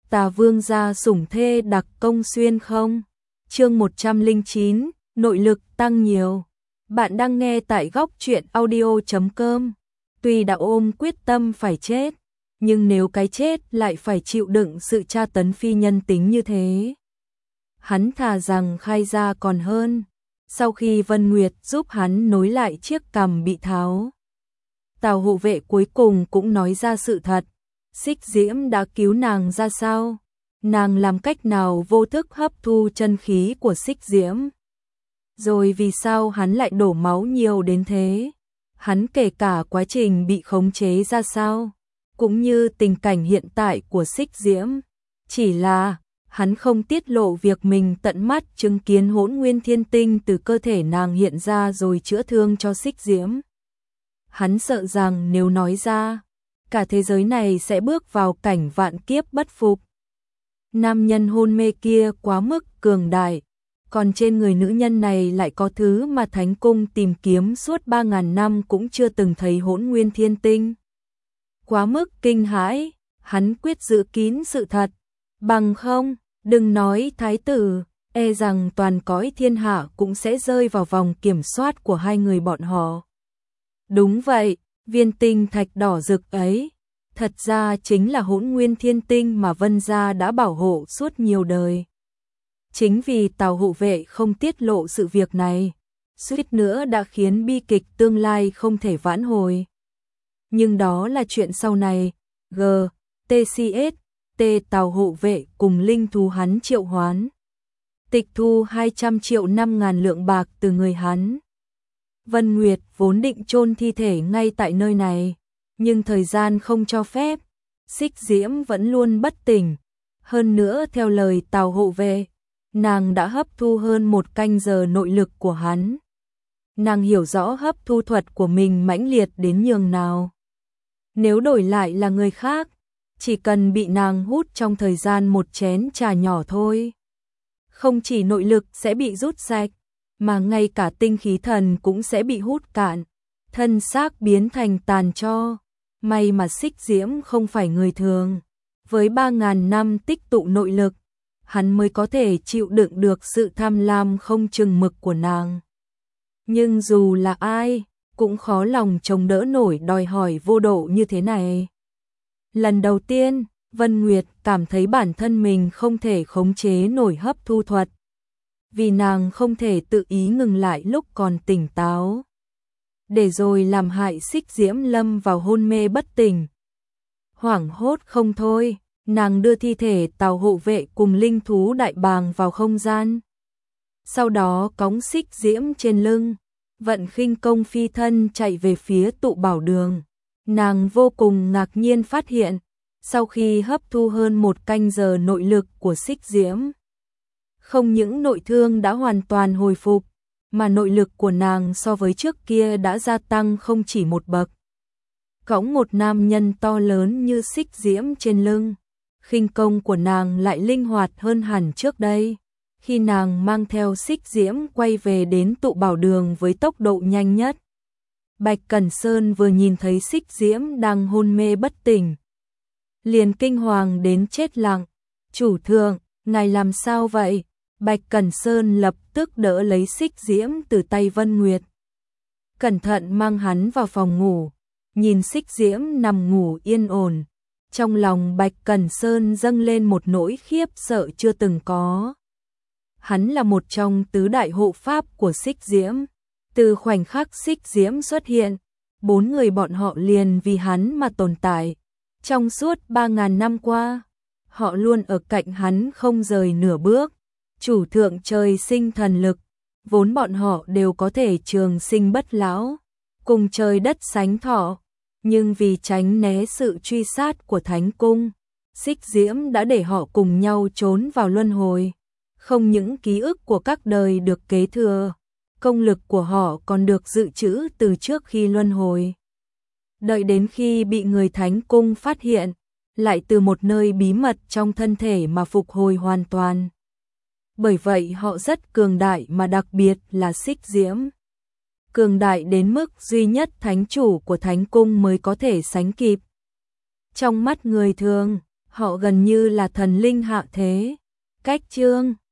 Tà Vương gia sủng thê đặc công xuyên không? Chương 109, nội lực tăng nhiều. Bạn đang nghe tại góc truyện audio.com. Tuy đã ôm quyết tâm phải chết, nhưng nếu cái chết lại phải chịu đựng sự tra tấn phi nhân tính như thế, hắn thà rằng khai ra còn hơn. Sau khi Vân Nguyệt giúp hắn nối lại chiếc cằm bị tháo, Tào hộ vệ cuối cùng cũng nói ra sự thật. Xích Diễm đã cứu nàng ra sao? Nàng làm cách nào vô thức hấp thu chân khí của Xích Diễm? Rồi vì sao hắn lại đổ máu nhiều đến thế? Hắn kể cả quá trình bị khống chế ra sao, cũng như tình cảnh hiện tại của Xích Diễm. Chỉ là hắn không tiết lộ việc mình tận mắt chứng kiến Hỗn Nguyên Thiên Tinh từ cơ thể nàng hiện ra rồi chữa thương cho Xích Diễm. Hắn sợ rằng nếu nói ra, cả thế giới này sẽ bước vào cảnh vạn kiếp bất phục. Nam nhân hôn mê kia quá mức cường đại, còn trên người nữ nhân này lại có thứ mà Thánh Cung tìm kiếm suốt 3.000 năm cũng chưa từng thấy, Hỗn Nguyên Thiên Tinh. Quá mức kinh hãi, hắn quyết giữ kín sự thật, bằng không, đừng nói thái tử, e rằng toàn cõi thiên hạ cũng sẽ rơi vào vòng kiểm soát của hai người bọn họ. Đúng vậy, viên tinh thạch đỏ rực ấy, thật ra chính là Hỗn Nguyên Thiên Tinh mà Vân gia đã bảo hộ suốt nhiều đời. Chính vì Tào hộ vệ không tiết lộ sự việc này, suýt nữa đã khiến bi kịch tương lai không thể vãn hồi. Nhưng đó là chuyện sau này. TCS, Tào hộ vệ cùng linh thú hắn triệu hoán, tịch thu 200 triệu 5.000 lượng bạc từ người hắn. Vân Nguyệt vốn định chôn thi thể ngay tại nơi này, nhưng thời gian không cho phép. Xích Diễm vẫn luôn bất tỉnh. Hơn nữa theo lời Tào hộ vệ, nàng đã hấp thu hơn 1 canh giờ nội lực của hắn. Nàng hiểu rõ hấp thu thuật của mình mãnh liệt đến nhường nào. Nếu đổi lại là người khác, chỉ cần bị nàng hút trong thời gian 1 chén trà nhỏ thôi, không chỉ nội lực sẽ bị rút sạch, mà ngay cả tinh khí thần cũng sẽ bị hút cạn, thân xác biến thành tàn tro. May mà Xích Diễm không phải người thường, với 3.000 năm tích tụ nội lực, hắn mới có thể chịu đựng được sự tham lam không chừng mực của nàng. Nhưng dù là ai, cũng khó lòng chống đỡ nổi đòi hỏi vô độ như thế này. Lần đầu tiên, Vân Nguyệt cảm thấy bản thân mình không thể khống chế nổi hấp thu thuật, vì nàng không thể tự ý ngừng lại lúc còn tỉnh táo, để rồi làm hại Xích Diễm lâm vào hôn mê bất tỉnh. Hoảng hốt không thôi, nàng đưa thi thể Tào hộ vệ cùng linh thú đại bàng vào không gian. Sau đó cõng Xích Diễm trên lưng, vận khinh công phi thân chạy về phía tụ bảo đường. Nàng vô cùng ngạc nhiên phát hiện, sau khi hấp thu hơn 1 canh giờ nội lực của Xích Diễm, không những nội thương đã hoàn toàn hồi phục, mà nội lực của nàng so với trước kia đã gia tăng không chỉ 1 bậc. Cõng một nam nhân to lớn như Xích Diễm trên lưng, khinh công của nàng lại linh hoạt hơn hẳn trước đây. Khi nàng mang theo Xích Diễm quay về đến tụ bảo đường với tốc độ nhanh nhất, Bạch Cẩn Sơn vừa nhìn thấy Xích Diễm đang hôn mê bất tỉnh, liền kinh hoàng đến chết lặng. Chủ thượng, ngài làm sao vậy? Bạch Cẩn Sơn lập tức đỡ lấy Xích Diễm từ tay Vân Nguyệt, cẩn thận mang hắn vào phòng ngủ. Nhìn Xích Diễm nằm ngủ yên ổn, trong lòng Bạch Cẩn Sơn dâng lên một nỗi khiếp sợ chưa từng có. Hắn là một trong tứ đại hộ pháp của Xích Diễm. Từ khoảnh khắc Xích Diễm xuất hiện, 4 người bọn họ liền vì hắn mà tồn tại. Trong suốt 3.000 năm qua, họ luôn ở cạnh hắn không rời nửa bước. Chủ thượng trời sinh thần lực, vốn bọn họ đều có thể trường sinh bất lão, cùng trời đất sánh thọ. Nhưng vì tránh né sự truy sát của Thánh Cung, Xích Diễm đã để họ cùng nhau trốn vào luân hồi. Không những ký ức của các đời được kế thừa, công lực của họ còn được dự trữ từ trước khi luân hồi. Đợi đến khi bị người Thánh Cung phát hiện, lại từ một nơi bí mật trong thân thể mà phục hồi hoàn toàn. Bởi vậy họ rất cường đại, mà đặc biệt là Xích Diễm. Cường đại đến mức duy nhất thánh chủ của Thánh Cung mới có thể sánh kịp. Trong mắt người thường, Họ gần như là thần linh hạ thế. Cách chương